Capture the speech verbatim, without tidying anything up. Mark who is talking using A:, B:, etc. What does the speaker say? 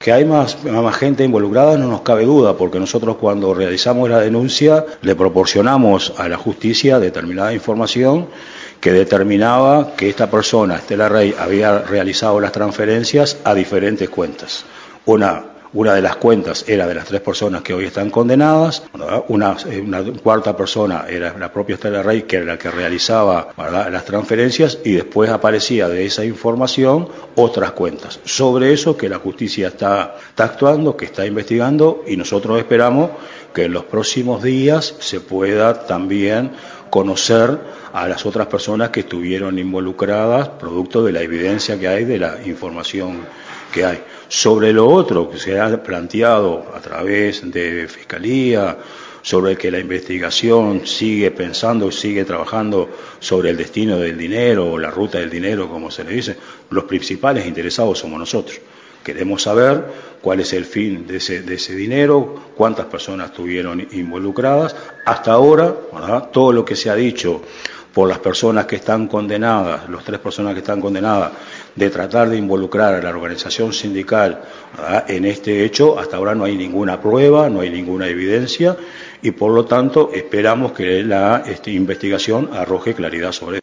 A: Que hay más, más gente involucrada no nos cabe duda, porque nosotros cuando realizamos la denuncia le proporcionamos a la justicia determinada información que determinaba que esta persona, Estela Rey, había realizado las transferencias a diferentes cuentas. Una Una de las cuentas era de las tres personas que hoy están condenadas, una, una cuarta persona era la propia Estela Rey, que era la que realizaba, ¿verdad?, las transferencias, y después aparecía de esa información otras cuentas. Sobre eso que la justicia está, está actuando, que está investigando, y nosotros esperamos que en los próximos días se pueda también conocer a las otras personas que estuvieron involucradas, producto de la evidencia que hay, de la información que hay. Sobre lo otro que se ha planteado a través de Fiscalía, sobre que la investigación sigue pensando, sigue trabajando sobre el destino del dinero o la ruta del dinero, como se le dice, los principales interesados somos nosotros. Queremos saber cuál es el fin de ese, de ese dinero, cuántas personas estuvieron involucradas. Hasta ahora, ¿verdad?, todo lo que se ha dicho por las personas que están condenadas, las tres personas que están condenadas, de tratar de involucrar a la organización sindical, ¿verdad?, en este hecho, hasta ahora no hay ninguna prueba, no hay ninguna evidencia, y por lo tanto esperamos que la este, investigación arroje claridad sobre eso.